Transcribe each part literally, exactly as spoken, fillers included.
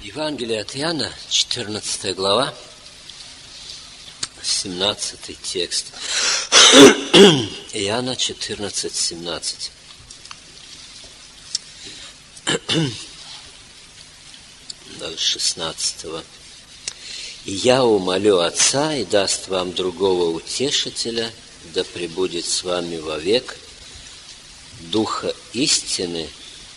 Евангелие от Иоанна, четырнадцатая глава, семнадцатый текст. Иоанна четырнадцать, семнадцать. До шестнадцатого. «И я умолю Отца, и даст вам другого утешителя, да пребудет с вами вовек, Духа истины,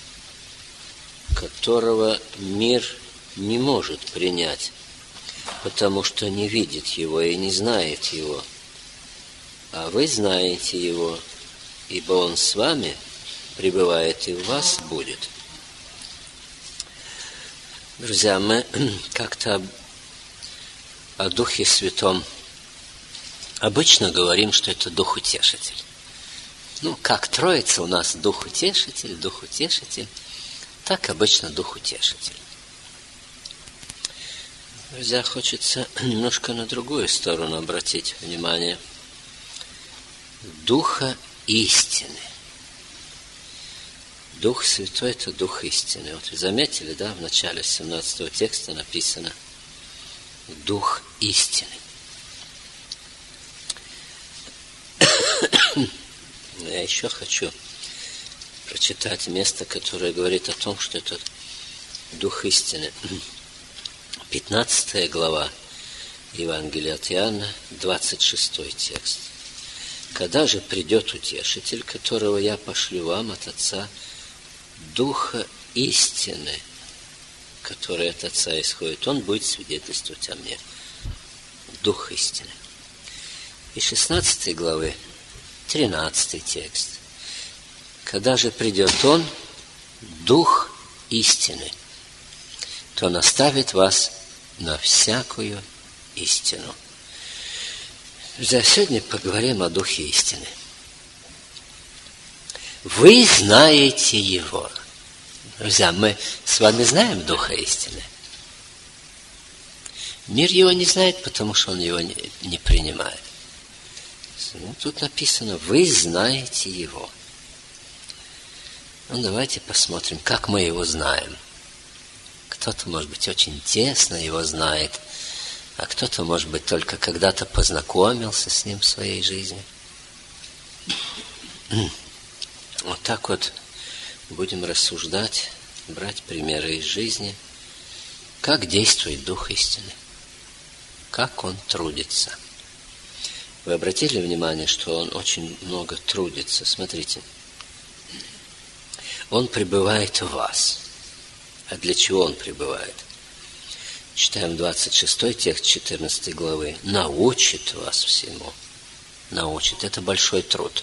которого мир не может принять, потому что не видит его и не знает его. А вы знаете его, ибо он с вами пребывает и в вас будет». Друзья, мы как-то о Духе Святом обычно говорим, что это Дух Утешитель. Ну, как Троица у нас Дух Утешитель, Дух Утешитель, так обычно Дух Утешитель. Друзья, хочется немножко на другую сторону обратить внимание. Духа истины. Дух Святой – это Дух истины. Вот вы заметили, да, в начале семнадцатого текста написано Дух истины. Я еще хочу прочитать место, которое говорит о том, что это Дух истины. пятнадцатая глава Евангелия от Иоанна, двадцать шестой текст. «Когда же придет Утешитель, которого я пошлю вам от Отца, Духа истины, который от Отца исходит, он будет свидетельствовать о мне». Дух истины. И шестнадцатой главы, тринадцатый текст. «Когда же придет Он, Дух истины, то наставит вас на всякую истину». Друзья, сегодня поговорим о Духе истины. Вы знаете Его. Друзья, мы с вами знаем Духа истины. Мир Его не знает, потому что он Его не, не принимает. Ну, тут написано, вы знаете Его. Ну, давайте посмотрим, как мы Его знаем. Кто-то, может быть, очень тесно Его знает, а кто-то, может быть, только когда-то познакомился с Ним в своей жизни. Вот так вот будем рассуждать, брать примеры из жизни, как действует Дух истины, как Он трудится. Вы обратили внимание, что Он очень много трудится? Смотрите. Он пребывает в вас. А для чего Он пребывает? Читаем двадцать шестой текст четырнадцатой главы. «Научит вас всему». Научит. Это большой труд.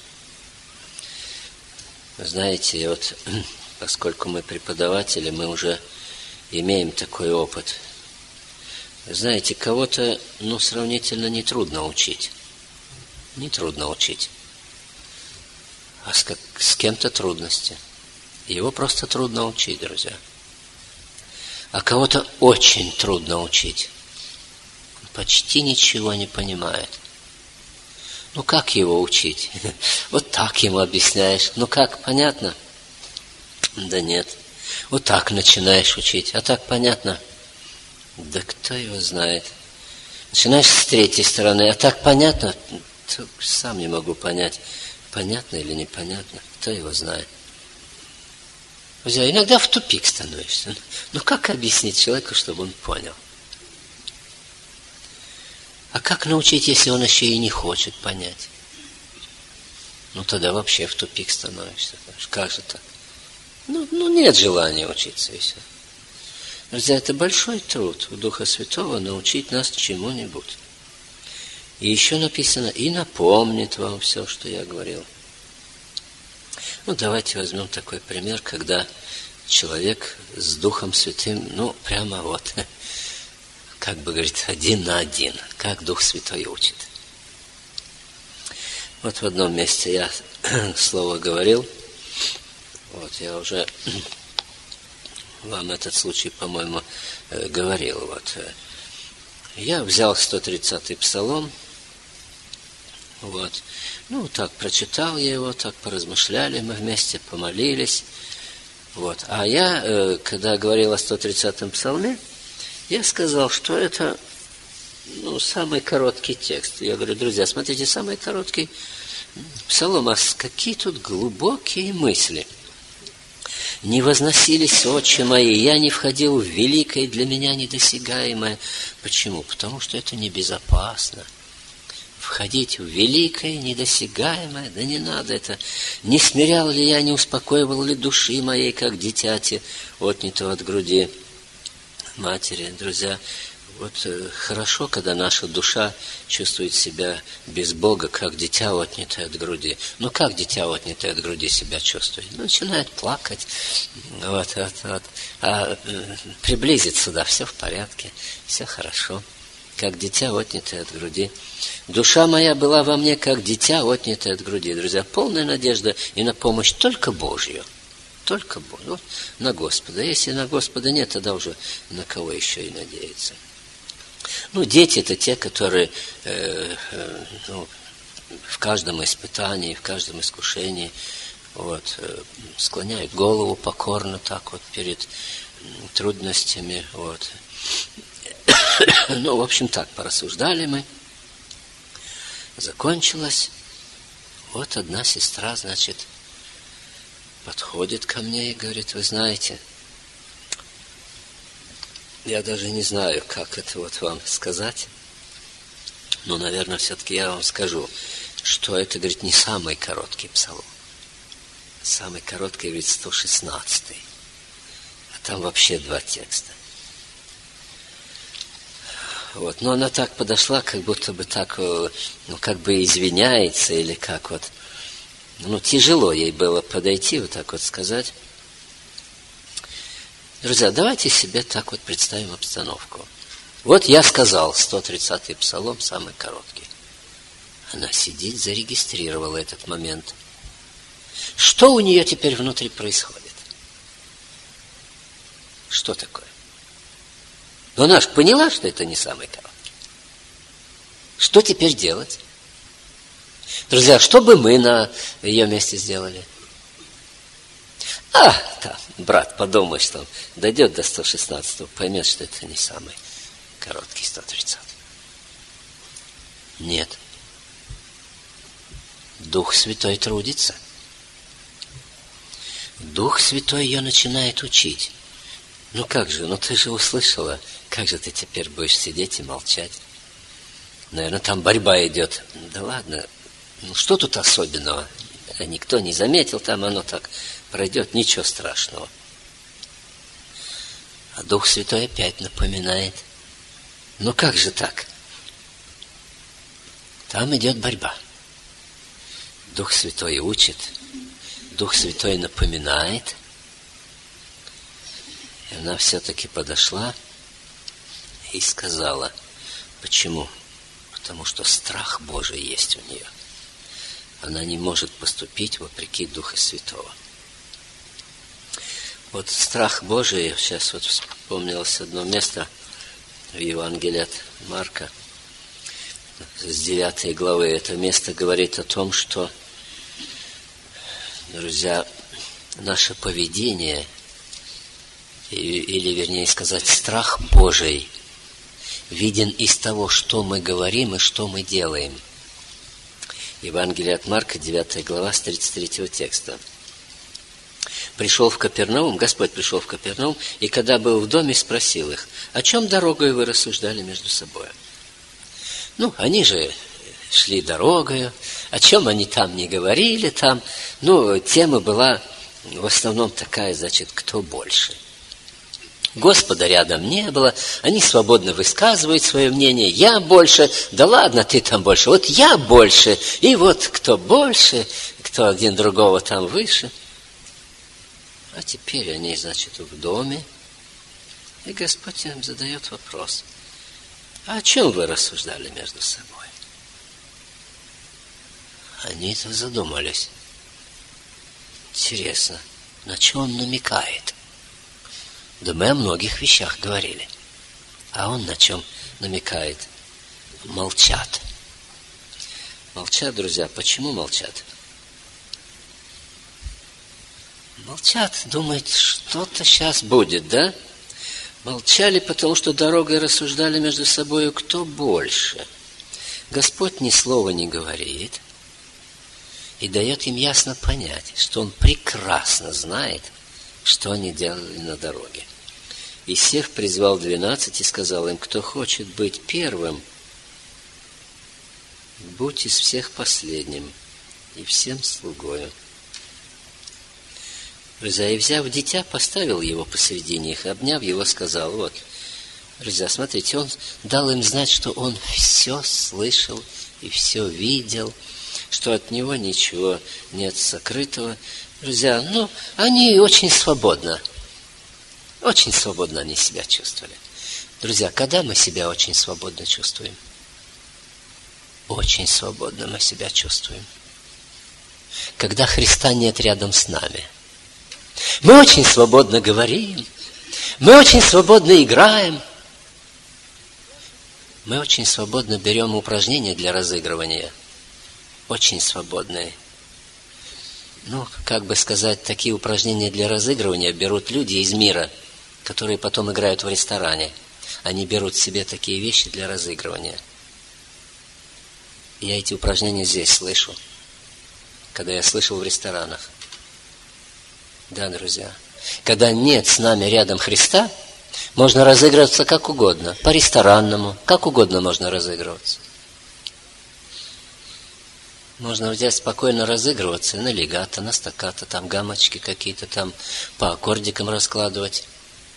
Знаете, вот поскольку мы преподаватели, мы уже имеем такой опыт. Знаете, кого-то, ну, сравнительно нетрудно учить. Нетрудно учить. А с, как, с кем-то трудности. Его просто трудно учить, друзья. А кого-то очень трудно учить. Он почти ничего не понимает. Ну, как его учить? Вот так ему объясняешь. Ну, как, понятно? Да нет. Вот так начинаешь учить. А так понятно? Да кто его знает? Начинаешь с третьей стороны. А так понятно? Сам не могу понять, понятно или непонятно. Кто его знает? Друзья, иногда в тупик становишься. Ну, как объяснить человеку, чтобы он понял? А как научить, если он еще и не хочет понять? Ну, тогда вообще в тупик становишься. Как же так? Ну, ну нет желания учиться и все. Друзья, это большой труд у Духа Святого научить нас чему-нибудь. И еще написано, и напомнит вам все, что я говорил. Ну, давайте возьмем такой пример, когда человек с Духом Святым, ну, прямо вот, как бы говорит, один на один, как Дух Святой учит. Вот в одном месте я слово говорил, вот я уже вам этот случай, по-моему, говорил. Вот. Я взял сто тридцатый псалом, вот, ну, так прочитал я его, так поразмышляли мы вместе, помолились. Вот. А я, когда говорил о сто тридцатом псалме, Я сказал, что это ну, самый короткий текст. Я говорю, друзья, смотрите, самый короткий псалом, а какие тут глубокие мысли. «Не возносились очи мои, я не входил в великое, для меня недосягаемое». Почему? Потому что это небезопасно. Входить в великое, недосягаемое, да не надо это. «Не смирял ли я, не успокоивал ли души моей, как дитяти, отнятого от груди матери». Друзья, вот э, хорошо, когда наша душа чувствует себя без Бога, как дитя, отнятое от груди. Ну, как дитя, отнятое от груди, себя чувствует? Ну, начинает плакать. Вот, вот, вот. А э, приблизиться, да, все в порядке, все хорошо. Как дитя, отнятое от груди. Душа моя была во мне, как дитя, отнятое от груди. Друзья, полная надежда и на помощь только Божью. Только Божью. Вот, на Господа. Если на Господа нет, тогда уже на кого еще и надеяться. Ну, дети – это те, которые э, э, ну, в каждом испытании, в каждом искушении вот, э, склоняют голову покорно так вот перед трудностями. Вот. Ну, в общем, так, порассуждали мы. Закончилось. Вот одна сестра, значит, подходит ко мне и говорит, вы знаете, я даже не знаю, как это вот вам сказать, но, наверное, все-таки я вам скажу, что это, говорит, не самый короткий псалом. Самый короткий, говорит, сто шестнадцатый. А там вообще два текста. Вот. Но она так подошла, как будто бы так, ну, как бы извиняется, или как вот. Ну, тяжело ей было подойти, вот так вот сказать. Друзья, давайте себе так вот представим обстановку. Вот я сказал, сто тридцатый псалом, самый короткий. Она сидит, зарегистрировала этот момент. Что у нее теперь внутри происходит? Что такое? Но она же поняла, что это не самый короткий. Что теперь делать? Друзья, что бы мы на ее месте сделали? А, да, брат, подумай, что он дойдет до сто шестнадцатого, поймет, что это не самый короткий сто тридцатый. Нет. Дух Святой трудится. Дух Святой ее начинает учить. Ну как же, ну ты же услышала, как же ты теперь будешь сидеть и молчать? Наверное, там борьба идет. Да ладно, ну что тут особенного? Никто не заметил, там оно так пройдет, ничего страшного. А Дух Святой опять напоминает. Ну как же так? Там идет борьба. Дух Святой учит, Дух Святой напоминает. И она все-таки подошла и сказала, почему? Потому что страх Божий есть у нее. Она не может поступить вопреки Духа Святого. Вот страх Божий, сейчас вот вспомнилось одно место в Евангелии от Марка, с девятой главы. Это место говорит о том, что, друзья, наше поведение, или, вернее сказать, страх Божий, виден из того, что мы говорим и что мы делаем. Евангелие от Марка, девятая глава, с тридцать третьего текста. Пришел в Капернаум, Господь пришел в Капернаум, и когда был в доме, спросил их, о чем дорогою вы рассуждали между собой? Ну, они же шли дорогою, о чем они там не говорили, там, ну, тема была в основном такая, значит, кто больше. Господа рядом не было, они свободно высказывают свое мнение, я больше, да ладно, ты там больше, вот я больше, и вот кто больше, кто один другого там выше. А теперь они, значит, в доме, и Господь им задает вопрос, а о чем вы рассуждали между собой? Они-то задумались. Интересно, на чем он намекает? Да мы о многих вещах говорили. А он на чем намекает? Молчат. Молчат, друзья. Почему молчат? Молчат, думают, что-то сейчас будет, да? Молчали, потому что дорогой рассуждали между собой, кто больше. Господь ни слова не говорит и дает им ясно понять, что Он прекрасно знает, что они делали на дороге. И всех призвал двенадцать и сказал им: кто хочет быть первым, будь из всех последним и всем слугою. Друзья, и взяв дитя, поставил его посредине их, обняв его, сказал: вот, друзья, смотрите, он дал им знать, что он все слышал и все видел, что от него ничего нет сокрытого. Друзья, ну, они очень свободно, очень свободно они себя чувствовали. Друзья, когда мы себя очень свободно чувствуем? Очень свободно мы себя чувствуем. Когда Христа нет рядом с нами. Мы очень свободно говорим, мы очень свободно играем, мы очень свободно берем упражнения для разыгрывания. Очень свободные. Ну, как бы сказать, такие упражнения для разыгрывания берут люди из мира, которые потом играют в ресторане. Они берут себе такие вещи для разыгрывания. Я эти упражнения здесь слышу, когда я слышал в ресторанах. Да, друзья. Когда нет с нами рядом Христа, можно разыгрываться как угодно, по-ресторанному, как угодно можно разыгрываться. Можно взять спокойно разыгрываться на легато, на стаккато, там гаммочки какие-то там по аккордикам раскладывать.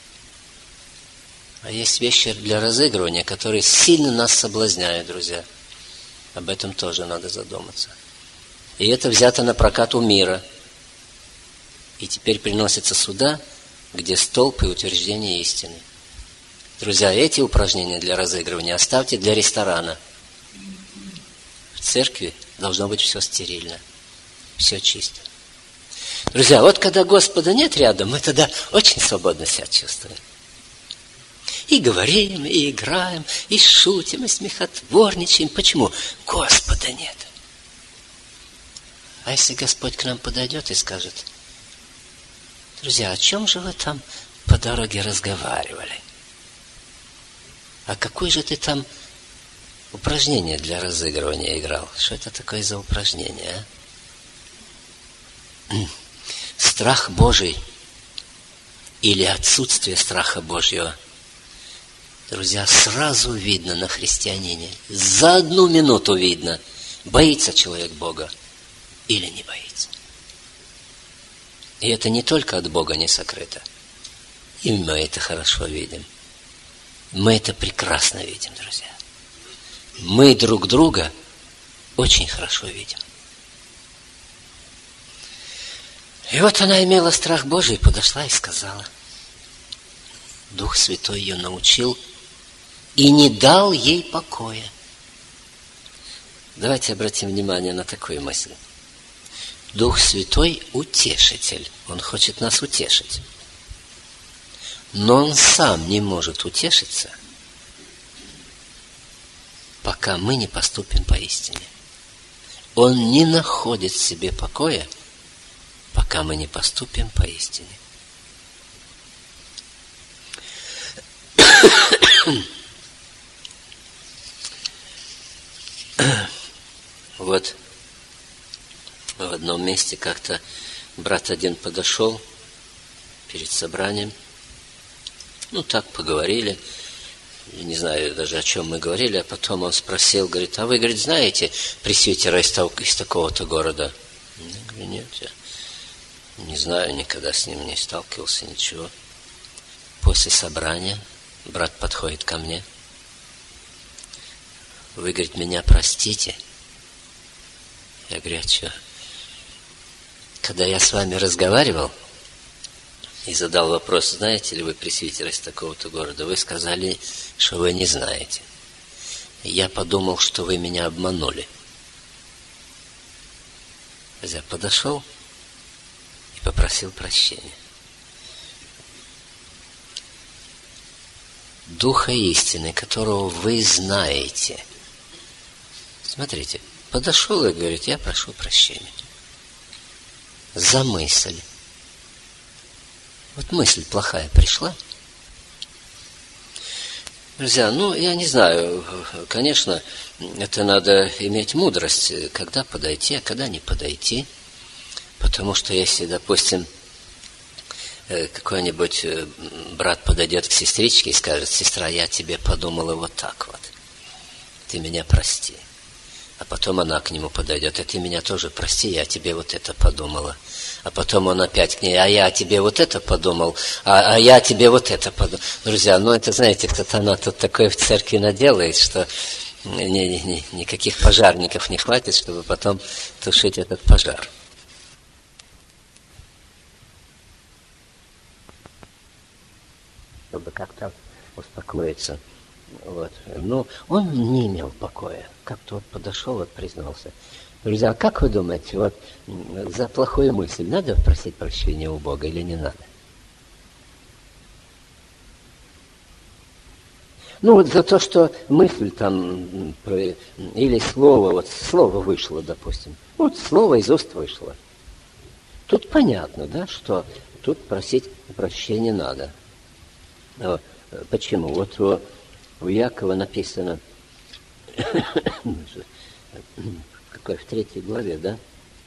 А есть вещи для разыгрывания, которые сильно нас соблазняют, друзья. Об этом тоже надо задуматься. И это взято на прокат у мира. И теперь приносится сюда, где столб и утверждение истины. Друзья, эти упражнения для разыгрывания оставьте для ресторана. В церкви должно быть все стерильно, все чисто. Друзья, вот когда Господа нет рядом, мы тогда очень свободно себя чувствуем. И говорим, и играем, и шутим, и смехотворничаем. Почему? Господа нет. А если Господь к нам подойдет и скажет: друзья, о чем же вы там по дороге разговаривали? А какое же ты там упражнение для разыгрывания играл? Что это такое за упражнение, а? Страх Божий или отсутствие страха Божьего. Друзья, сразу видно на христианине. За одну минуту видно, боится человек Бога или не боится. И это не только от Бога не сокрыто. И мы это хорошо видим. Мы это прекрасно видим, друзья. Мы друг друга очень хорошо видим. И вот она имела страх Божий, подошла и сказала. Дух Святой ее научил и не дал ей покоя. Давайте обратим внимание на такую мысль. Дух Святой – утешитель. Он хочет нас утешить. Но Он сам не может утешиться, пока мы не поступим поистине. Он не находит в себе покоя, пока мы не поступим поистине. Вот в одном месте как-то брат один подошел перед собранием. Ну, так поговорили. Я не знаю даже, о чем мы говорили. А потом он спросил, говорит: а вы, говорит, знаете пресвитера из, из такого-то города? Я говорю: нет, я не знаю, никогда с ним не сталкивался, ничего. После собрания брат подходит ко мне. Вы, говорит, меня простите. Я говорю: а что? Когда я с вами разговаривал и задал вопрос: знаете ли вы пресвитера из такого-то города, вы сказали, что вы не знаете. Я подумал, что вы меня обманули. Я подошел и попросил прощения. Духа истины, которого вы знаете. Смотрите, подошел и говорит: я прошу прощения за мысль. Вот мысль плохая пришла. Друзья, ну, я не знаю, конечно, это надо иметь мудрость, когда подойти, а когда не подойти. Потому что если, допустим, какой-нибудь брат подойдет к сестричке и скажет: сестра, я тебе подумала вот так вот, ты меня прости. А потом она к нему подойдет: а ты меня тоже прости, я тебе вот это подумала. А потом он опять к ней: а я тебе вот это подумал, а, а я тебе вот это подумал. Друзья, ну это, знаете, сатана тут такое в церкви наделает, что ни, ни, ни, никаких пожарников не хватит, чтобы потом тушить этот пожар. Чтобы как-то успокоиться. Вот. Но он не имел покоя. Как-то вот подошел, вот признался. Друзья, а как вы думаете, вот за плохую мысль надо просить прощения у Бога или не надо? Ну вот за то, что мысль там, или слово, вот слово вышло, допустим. Вот слово из уст вышло. Тут понятно, да, что тут просить прощения надо. Почему? Вот у, у Якова написано, какой, в третьей главе, да?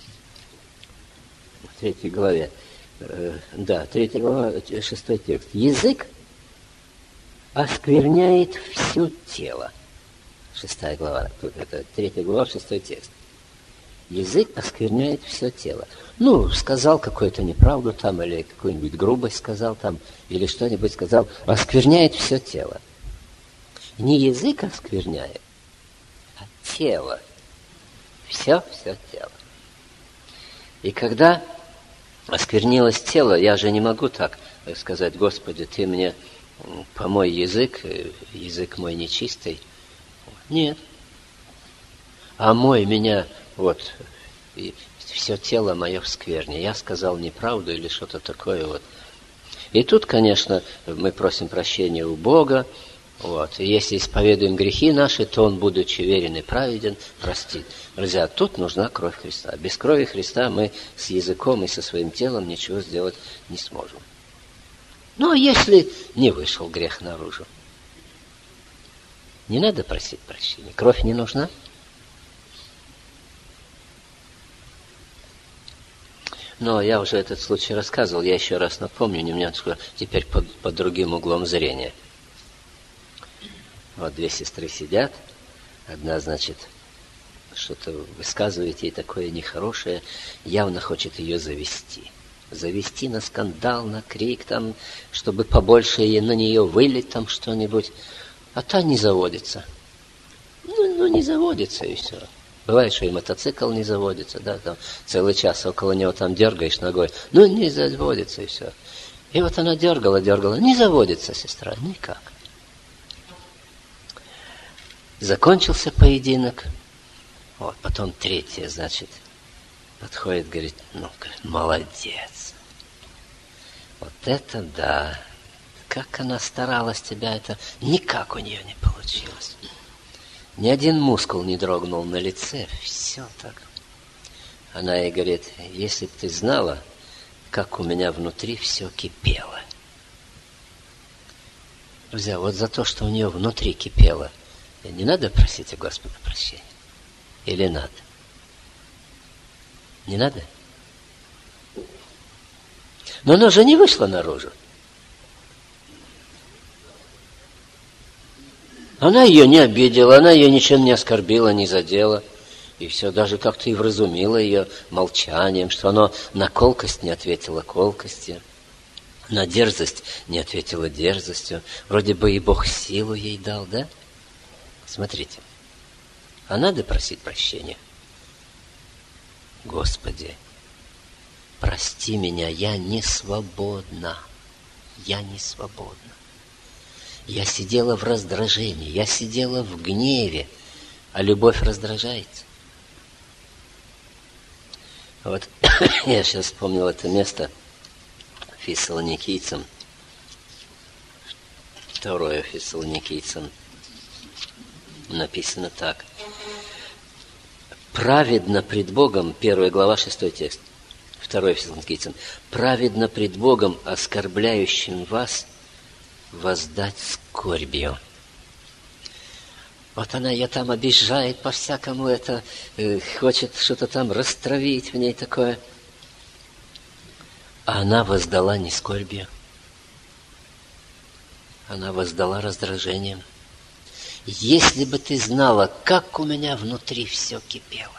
В третьей главе, да, третья глава, шестой текст. Язык оскверняет все тело. Шестая глава, это третья глава, шестой текст. Язык оскверняет все тело. Ну, сказал какую-то неправду там, или какую-нибудь грубость сказал там, или что-нибудь сказал, оскверняет все тело. Не язык оскверняет, а тело. Все, все тело. И когда осквернилось тело, я же не могу так сказать: Господи, ты мне помой язык, язык мой нечистый. Нет. А мой меня, вот, и все тело мое в скверне. Я сказал неправду или что-то такое вот. И тут, конечно, мы просим прощения у Бога. Вот. И если исповедуем грехи наши, то Он, будучи верен и праведен, простит. Друзья, тут нужна кровь Христа. Без крови Христа мы с языком и со своим телом ничего сделать не сможем. Ну, а если не вышел грех наружу? Не надо просить прощения. Кровь не нужна. Но я уже этот случай рассказывал, я еще раз напомню, немножко теперь под, под другим углом зрения. Вот две сестры сидят, одна, значит, что-то высказывает ей такое нехорошее, явно хочет ее завести. Завести на скандал, на крик, там, чтобы побольше на нее вылить там что-нибудь. А та не заводится. Ну, ну не заводится, и все. Бывает, что и мотоцикл не заводится, да, там целый час около него там дергаешь ногой, ну не заводится, и все. И вот она дергала, дергала, не заводится, сестра, никак. Закончился поединок, вот, потом третья, значит, подходит, говорит, ну, молодец. Вот это да, как она старалась тебя, это никак у нее не получилось. Ни один мускул не дрогнул на лице, все так. Она ей говорит: если бы ты знала, как у меня внутри все кипело. Друзья, вот за то, что у нее внутри кипело, не надо просить у Господа прощения? Или надо? Не надо? Но она же не вышла наружу. Она ее не обидела, она ее ничем не оскорбила, не задела. И все, даже как-то и вразумила ее молчанием, что она на колкость не ответила колкостью, на дерзость не ответила дерзостью. Вроде бы и Бог силу ей дал, да? Смотрите. А надо просить прощения? Господи, прости меня, я не свободна. Я не свободна. Я сидела в раздражении, я сидела в гневе, а любовь раздражается. Вот я сейчас вспомнил это место Фессалоникийцам, второе Фессалоникийцам, написано так. Праведно пред Богом, первая глава, шестой текст, второе Фессалоникийцам, праведно пред Богом, оскорбляющим вас, воздать скорбью. Вот она ее там обижает по-всякому, это э, хочет что-то там растравить в ней такое. А она воздала не скорбью. Она воздала раздражением. Если бы ты знала, как у меня внутри все кипело.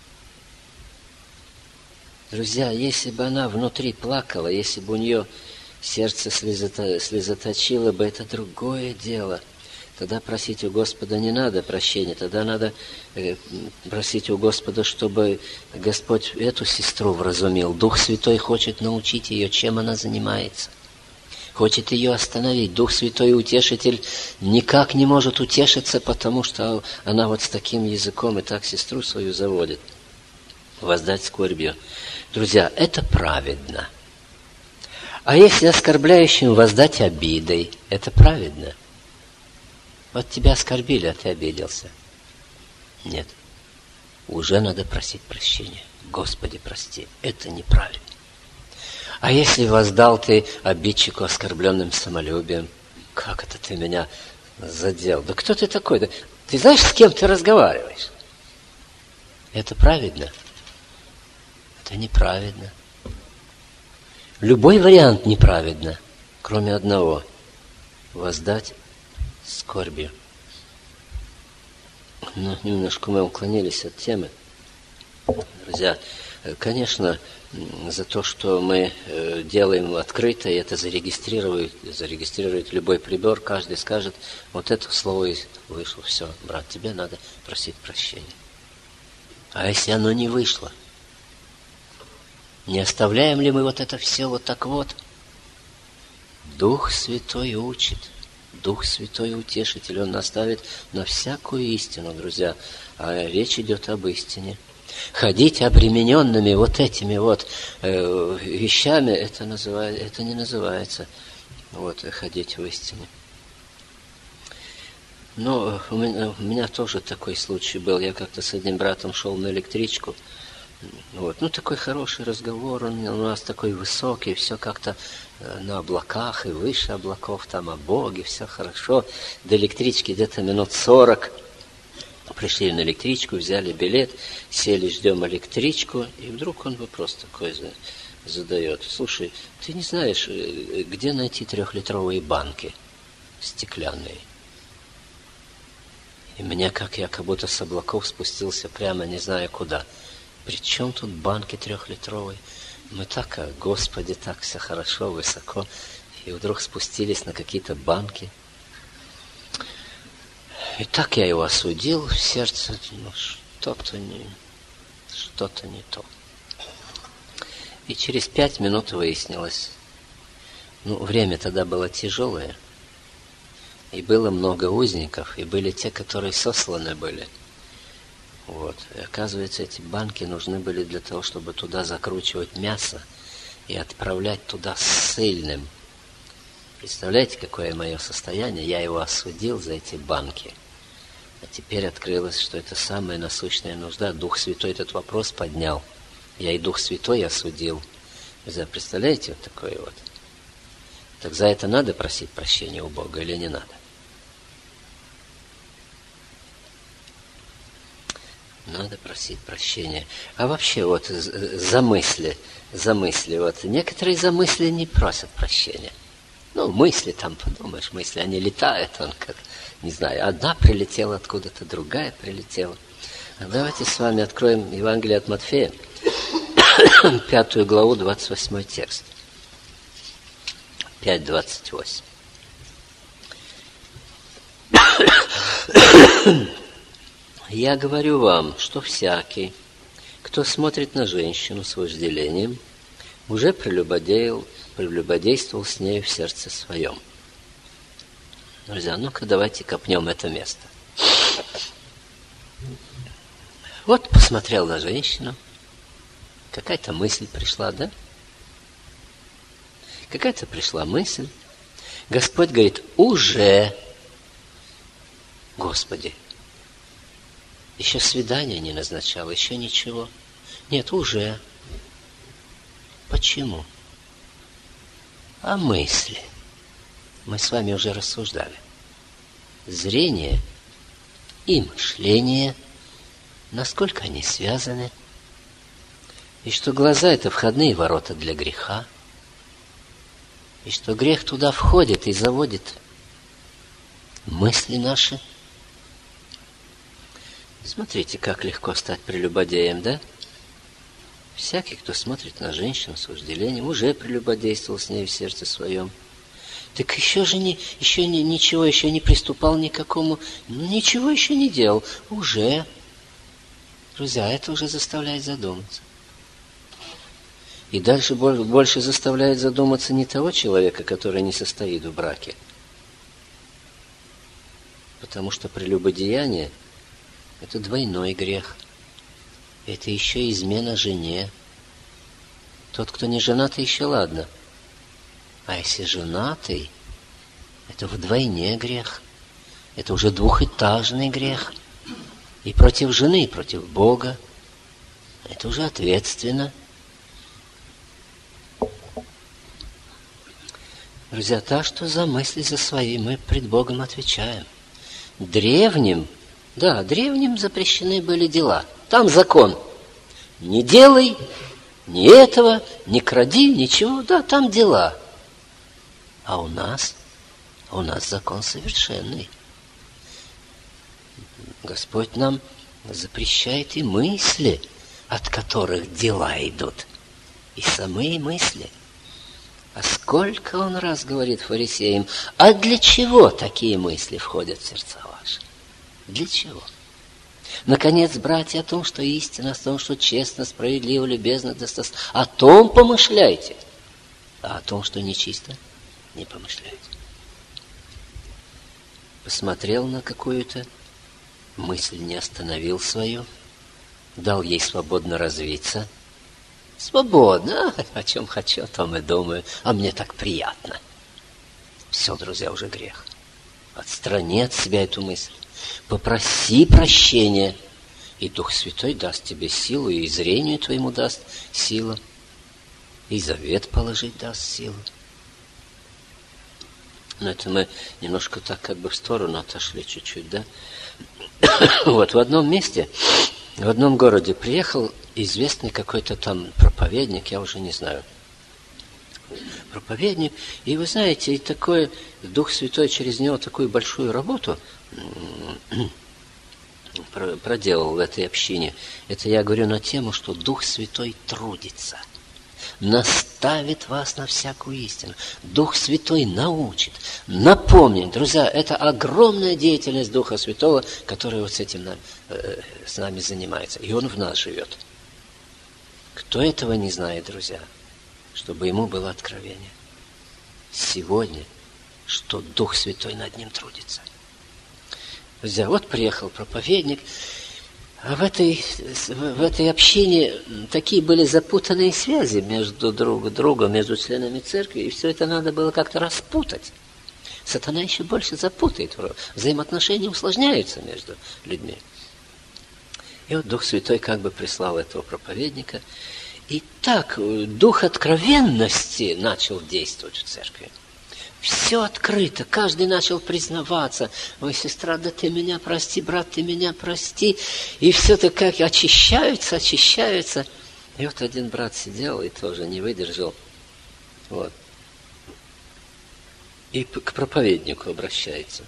Друзья, если бы она внутри плакала, если бы у нее сердце слезото, слезоточило бы, это другое дело. Тогда просить у Господа не надо прощения, тогда надо э, просить у Господа, чтобы Господь эту сестру вразумил. Дух Святой хочет научить ее, чем она занимается. Хочет ее остановить. Дух Святой Утешитель никак не может утешиться, потому что она вот с таким языком и так сестру свою заводит. Воздать скорбью. Друзья, это праведно. А если оскорбляющим воздать обидой, это праведно? Вот тебя оскорбили, а ты обиделся. Нет. Уже надо просить прощения. Господи, прости. Это неправильно. А если воздал ты обидчику оскорбленным самолюбием, как это ты меня задел? Да кто ты такой? Да ты знаешь, с кем ты разговариваешь? Это праведно? Это неправедно. Любой вариант неправедно, кроме одного. Воздать скорбью. Ну, немножко мы уклонились от темы. Друзья, конечно, за то, что мы делаем открыто, и это зарегистрирует, зарегистрирует любой прибор, каждый скажет, вот это слово вышло, все, брат, тебе надо просить прощения. А если оно не вышло? Не оставляем ли мы вот это все вот так вот? Дух Святой учит. Дух Святой Утешитель, Он наставит на всякую истину, друзья. А речь идет об истине. Ходить обремененными вот этими вот э, вещами, это, называет, это не называется вот, ходить в истине. Но у меня, у меня тоже такой случай был. Я как-то с одним братом шел на электричку. Вот. Ну, такой хороший разговор, он у нас такой высокий, все как-то на облаках и выше облаков, там о Боге, все хорошо. До электрички где-то минут сорок. Пришли на электричку, взяли билет, сели, ждем электричку, и вдруг он вопрос такой задает. Слушай, ты не знаешь, где найти трехлитровые банки стеклянные? И меня, как я как будто с облаков спустился прямо не знаю куда. При чем тут банки трехлитровые? Мы так, а, Господи, так все хорошо, высоко. И вдруг спустились на какие-то банки. И так я его осудил в сердце. Ну, что-то не, что-то не то. И через пять минут выяснилось. Ну, время тогда было тяжелое. И было много узников. И были те, которые сосланы были. Вот. И оказывается, эти банки нужны были для того, чтобы туда закручивать мясо и отправлять туда ссыльным. Представляете, какое мое состояние? Я его осудил за эти банки. А теперь открылось, что это самая насущная нужда. Дух Святой этот вопрос поднял. Я и Дух Святой осудил. Вы представляете, вот такое вот? Так за это надо просить прощения у Бога или не надо? Надо просить прощения. А вообще вот за мысли, за мысли, вот некоторые за мысли не просят прощения. Ну, мысли там, подумаешь, мысли, они летают, он как, не знаю, одна прилетела откуда-то, другая прилетела. А давайте с вами откроем Евангелие от Матфея, пятую главу, двадцать восьмой текст. пять двадцать восемь. Я говорю вам, что всякий, кто смотрит на женщину с вожделением, уже прелюбодеял, прелюбодействовал с нею в сердце своем. Друзья, ну-ка давайте копнем это место. Вот посмотрел на женщину, какая-то мысль пришла, да? Какая-то пришла мысль. Господь говорит, уже, Господи, еще свидания не назначал, еще ничего. Нет, уже. Почему? А мысли? Мы с вами уже рассуждали. Зрение и мышление, насколько они связаны, и что глаза – это входные ворота для греха, и что грех туда входит и заводит мысли наши. Смотрите, как легко стать прелюбодеем, да? Всякий, кто смотрит на женщину с вожделением, уже прелюбодействовал с ней в сердце своем. Так еще же не, еще не, ничего, еще не приступал ни к какому, ничего еще не делал. Уже. Друзья, это уже заставляет задуматься. И дальше больше заставляет задуматься не того человека, который не состоит в браке. Потому что прелюбодеяние – это двойной грех. Это еще измена жене. Тот, кто не женатый, еще ладно. А если женатый, это вдвойне грех. Это уже двухэтажный грех. И против жены, и против Бога. Это уже ответственно. Друзья, так что за мысли за свои мы пред Богом отвечаем. Древним, да, древним запрещены были дела. Там закон. Не делай ни этого, не кради, ничего. Да, там дела. А у нас, у нас закон совершенный. Господь нам запрещает и мысли, от которых дела идут. И самые мысли. А сколько он раз говорит фарисеям, а для чего такие мысли входят в сердца ваши? Для чего? Наконец, братья, о том, что истина, о том, что честно, справедливо, любезно, достаточно, о том помышляйте, а о том, что нечисто, не помышляйте. Посмотрел на какую-то мысль, не остановил свою, дал ей свободно развиться. Свободно, о чем хочу, о том и думаю, а мне так приятно. Все, друзья, уже грех. Отстрани от себя эту мысль. Попроси прощения, и Дух Святой даст тебе силу, и зрению твоему даст силу, и завет положить даст силу. Но это мы немножко так как бы в сторону отошли чуть-чуть, да? Вот в одном месте, в одном городе приехал известный какой-то там проповедник, я уже не знаю, проповедник, и вы знаете, и такой Дух Святой через него такую большую работу проделал в этой общине. Это я говорю на тему, что Дух Святой трудится, наставит вас на всякую истину. Дух Святой научит, напомнит. Друзья, это огромная деятельность Духа Святого, который вот с этим э, с нами занимается. И Он в нас живет. Кто этого не знает, друзья, чтобы ему было откровение сегодня, что Дух Святой над ним трудится. Друзья, вот приехал проповедник, а в этой, в этой общине такие были запутанные связи между друг другом, между членами церкви, и все это надо было как-то распутать. Сатана еще больше запутает, взаимоотношения усложняются между людьми. И вот Дух Святой как бы прислал этого проповедника, и так дух откровенности начал действовать в церкви. Все открыто, каждый начал признаваться. Ой, сестра, да ты меня прости, брат, ты меня прости. И все так как очищаются, очищаются. И вот один брат сидел и тоже не выдержал. Вот. И к проповеднику обращается.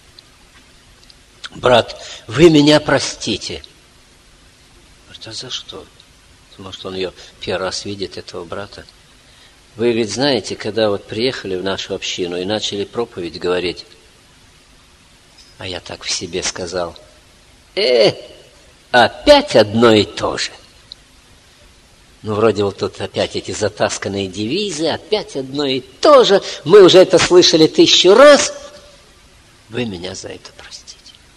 Брат, вы меня простите. Говорит, а за что? Может, он ее первый раз видит, этого брата. Вы ведь знаете, когда вот приехали в нашу общину и начали проповедь говорить, а я так в себе сказал, э, опять одно и то же. Ну, вроде вот тут опять эти затасканные девизы, опять одно и то же. Мы уже это слышали тысячу раз. Вы меня за это простите.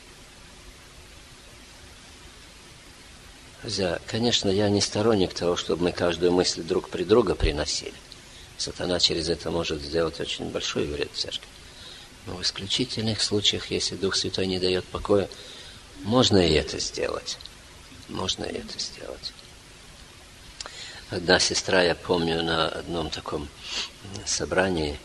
Друзья, конечно, я не сторонник того, чтобы мы каждую мысль друг при друга приносили. Сатана через это может сделать очень большой вред церкви. Но в исключительных случаях, если Дух Святой не дает покоя, можно и это сделать. Можно и это сделать. Одна сестра, я помню, на одном таком собрании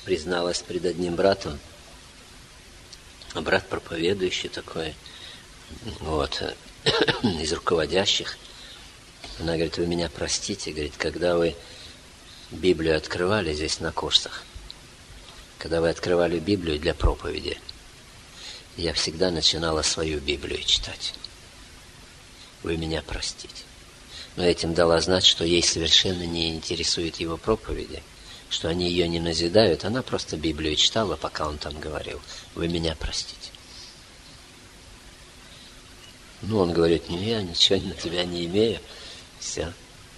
призналась пред одним братом, а брат проповедующий такой, вот, из руководящих. Она говорит, вы меня простите, говорит, когда вы Библию открывали здесь на курсах, когда вы открывали Библию для проповеди, я всегда начинала свою Библию читать. Вы меня простите. Но этим дала знать, что ей совершенно не интересует его проповеди, что они ее не назидают. Она просто Библию читала, пока он там говорил. Вы меня простите. Ну, он говорит, не, я ничего на тебя не имею. Все.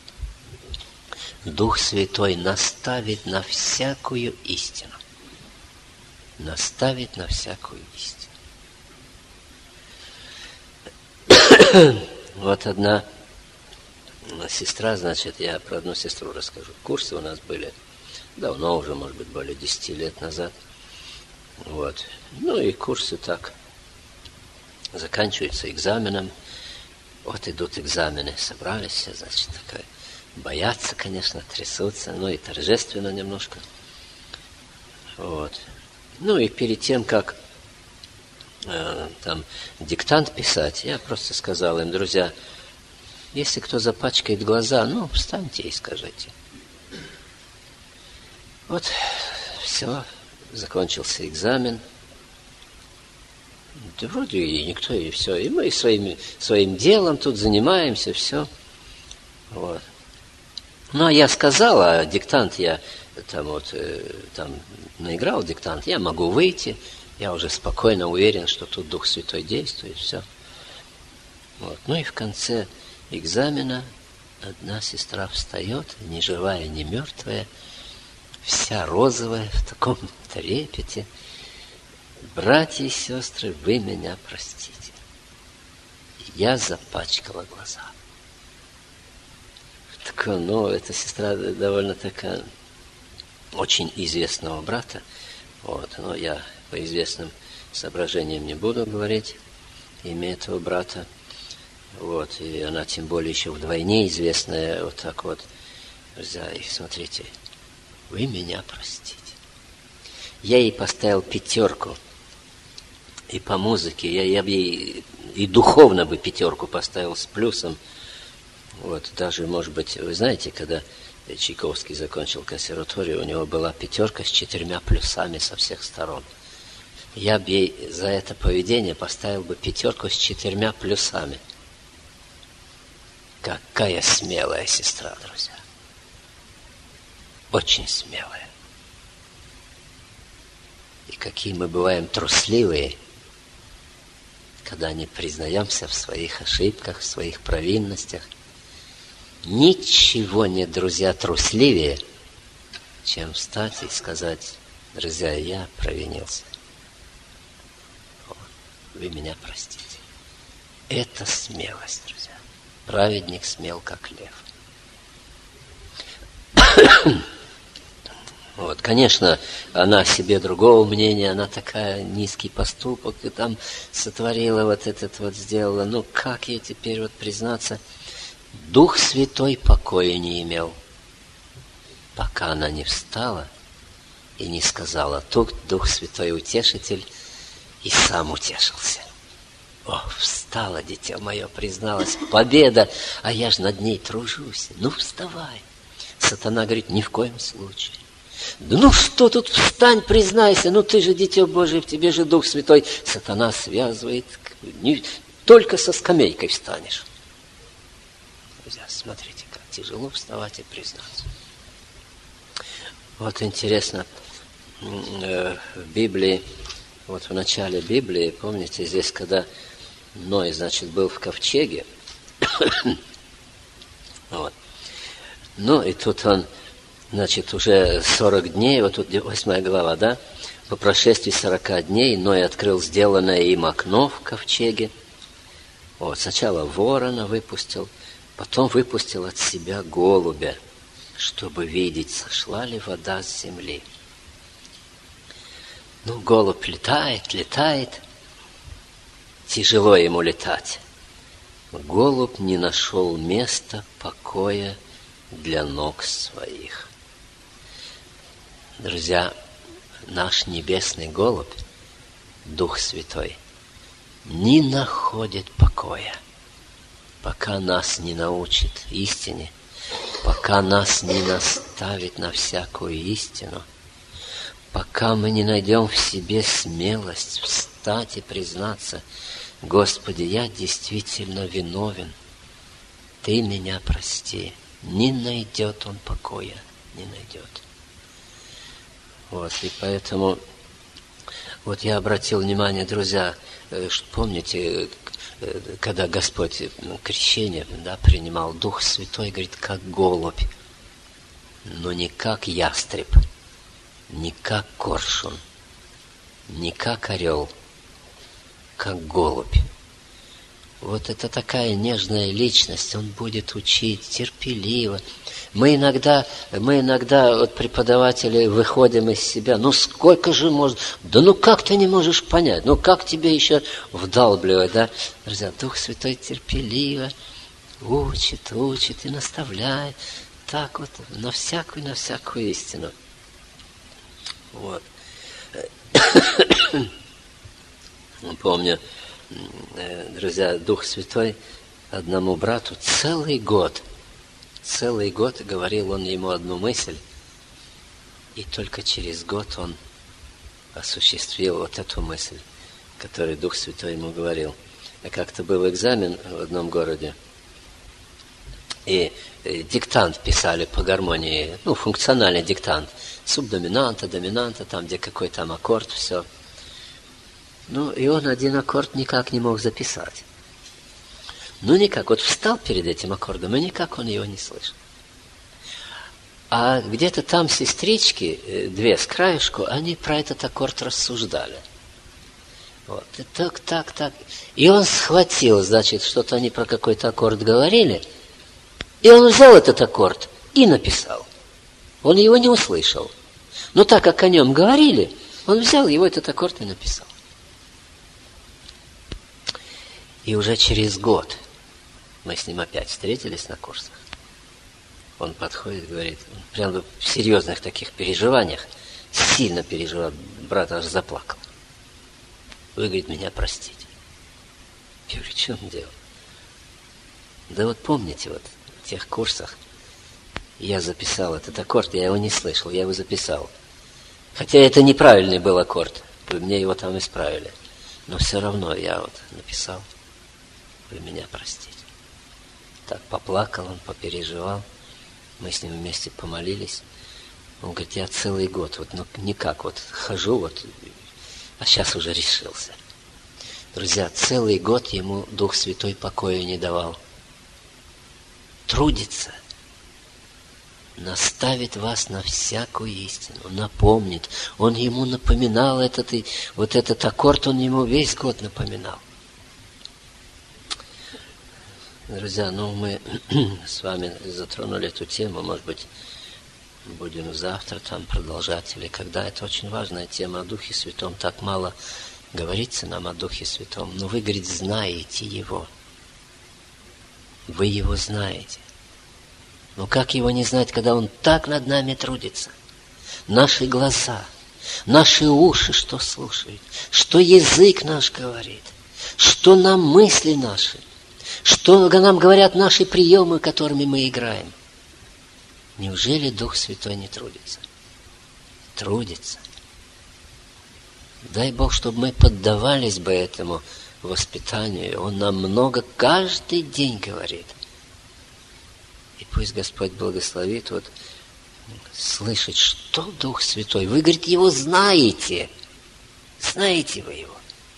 Дух Святой наставит на всякую истину. Наставит на всякую истину. Вот одна сестра, значит, я про одну сестру расскажу. Курсы у нас были давно уже, может быть, более десяти лет назад. Вот. Ну и курсы так заканчиваются экзаменом. Вот идут экзамены, собрались все, значит, такое. Боятся, конечно, трясутся, ну и торжественно немножко. Вот. Ну и перед тем, как э, там диктант писать, я просто сказал им, друзья, если кто запачкает глаза, ну, встаньте и скажите. Вот, все, закончился экзамен. Да вроде и никто, и все. И мы своим, своим делом тут занимаемся, все. Вот. Ну, а я сказал, а диктант я там вот, э, там наиграл диктант, я могу выйти, я уже спокойно уверен, что тут Дух Святой действует, все. Вот. Ну и в конце экзамена одна сестра встает, ни живая, ни мертвая, вся розовая, в таком трепете. Братья и сестры, вы меня простите. Я запачкала глаза. Так, ну, эта сестра довольно такая, очень известного брата. Вот, но я по известным соображениям не буду говорить имя этого брата. Вот, и она тем более еще вдвойне известная, вот так вот. Друзья, и смотрите, вы меня простите. Я ей поставил пятерку. И по музыке, я, я бы ей и духовно бы пятерку поставил с плюсом. Вот, даже, может быть, вы знаете, когда Чайковский закончил консерваторию, у него была пятерка с четырьмя плюсами со всех сторон. Я бы ей за это поведение поставил бы пятерку с четырьмя плюсами. Какая смелая сестра, друзья. Очень смелая. И какие мы бываем трусливые, когда не признаемся в своих ошибках, в своих провинностях. Ничего нет, друзья, трусливее, чем встать и сказать, друзья, я провинился. Вы меня простите. Это смелость, друзья. Праведник смел, как лев. Вот, конечно, она о себе другого мнения, она такая низкий поступок, и там сотворила вот этот вот, сделала. Ну, как ей теперь вот признаться? Дух Святой покоя не имел, пока она не встала и не сказала, тут Дух Святой утешитель, и сам утешился. О, встала, дитя мое, призналась, победа, а я ж над ней тружусь. Ну, вставай. Сатана говорит, ни в коем случае. Да ну что тут, встань, признайся, ну ты же дитя Божие, в тебе же Дух Святой. Сатана связывает, не, только со скамейкой встанешь. Друзья, смотрите, как тяжело вставать и признаться. Вот интересно, в Библии, вот в начале Библии, помните, здесь, когда Ной, значит, был в ковчеге, вот, ну и тут он, значит, уже сорок дней, вот тут восьмая глава, да, по прошествии сорока дней Ной открыл сделанное им окно в ковчеге, вот, сначала ворона выпустил, потом выпустил от себя голубя, чтобы видеть, сошла ли вода с земли. Ну, голубь летает, летает, тяжело ему летать. Голубь не нашел места покоя для ног своих. Друзья, наш небесный голубь, Дух Святой, не находит покоя, пока нас не научит истине, пока нас не наставит на всякую истину, пока мы не найдем в себе смелость встать и признаться: Господи, я действительно виновен, Ты меня прости. Не найдет он покоя, не найдет. Вот, и поэтому, вот я обратил внимание, друзья, что, помните, когда Господь крещение, да, принимал, Дух Святой, говорит, как голубь, но не как ястреб, не как коршун, не как орел, как голубь. Вот это такая нежная личность, он будет учить терпеливо. Мы иногда, мы иногда, вот преподаватели, выходим из себя. Ну сколько же можно? Да ну как ты не можешь понять? Ну как тебе еще вдалбливать, да? Друзья, Дух Святой терпеливо учит, учит и наставляет. Так вот, на всякую, на всякую истину. Вот. Помню, друзья, Дух Святой одному брату целый год, целый год говорил он ему одну мысль, и только через год он осуществил вот эту мысль, которую Дух Святой ему говорил. А как-то был экзамен в одном городе, и диктант писали по гармонии, ну, функциональный диктант, субдоминанта, доминанта, там, где какой там аккорд, все. Ну, и он один аккорд никак не мог записать. Ну, никак. Вот встал перед этим аккордом, и никак он его не слышал. А где-то там сестрички, две с краешку, они про этот аккорд рассуждали. Вот. И так, так, так. И он схватил, значит, что-то они про какой-то аккорд говорили, и он взял этот аккорд и написал. Он его не услышал. Но так как о нем говорили, он взял его, этот аккорд, и написал. И уже через год мы с ним опять встретились на курсах. Он подходит, говорит, прям в серьезных таких переживаниях, сильно переживал, брат аж заплакал. Вы, говорит, меня простите. Я говорю, в чем дело? Да вот помните, вот в тех курсах я записал этот аккорд, я его не слышал, я его записал. Хотя это неправильный был аккорд, вы мне его там исправили. Но все равно я вот написал. Вы меня простите. Так поплакал он, попереживал. Мы с ним вместе помолились. Он говорит, я целый год вот ну, никак вот хожу, вот, а сейчас уже решился. Друзья, целый год ему Дух Святой покоя не давал. Трудится. Наставит вас на всякую истину, напомнит. Он ему напоминал этот, и вот этот аккорд, он ему весь год напоминал. Друзья, ну мы с вами затронули эту тему, может быть, будем завтра там продолжать, или когда. Это очень важная тема о Духе Святом. Так мало говорится нам о Духе Святом. Но вы, говорит, знаете Его. Вы Его знаете. Но как Его не знать, когда Он так над нами трудится? Наши глаза, наши уши что слушают, что язык наш говорит, что нам мысли наши, что нам говорят наши приемы, которыми мы играем. Неужели Дух Святой не трудится? Трудится. Дай Бог, чтобы мы поддавались бы этому воспитанию. Он нам много каждый день говорит. И пусть Господь благословит вот слышать, что Дух Святой. Вы, говорит, Его знаете. Знаете вы Его.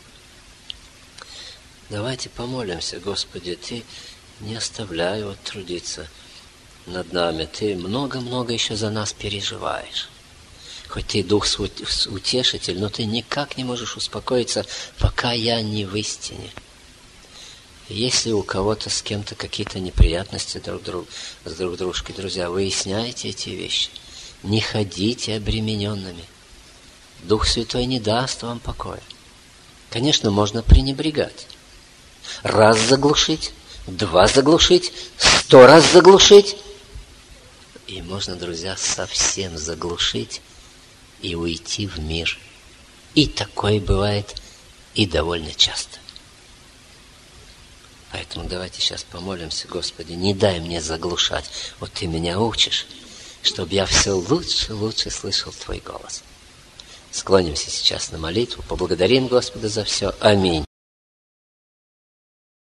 Давайте помолимся, Господи, Ты не оставляй вот трудиться над нами. Ты много-много еще за нас переживаешь. Хоть Ты Дух Утешитель, но Ты никак не можешь успокоиться, пока я не в истине. Если у кого-то с кем-то какие-то неприятности друг друг, с друг дружкой, друзья, выясняйте эти вещи. Не ходите обремененными. Дух Святой не даст вам покоя. Конечно, можно пренебрегать. Раз заглушить, два заглушить, сто раз заглушить. И можно, друзья, совсем заглушить и уйти в мир. И такое бывает и довольно часто. Поэтому давайте сейчас помолимся: Господи, не дай мне заглушать. Вот Ты меня учишь, чтобы я все лучше, лучше слышал Твой голос. Склонимся сейчас на молитву, поблагодарим Господа за все. Аминь.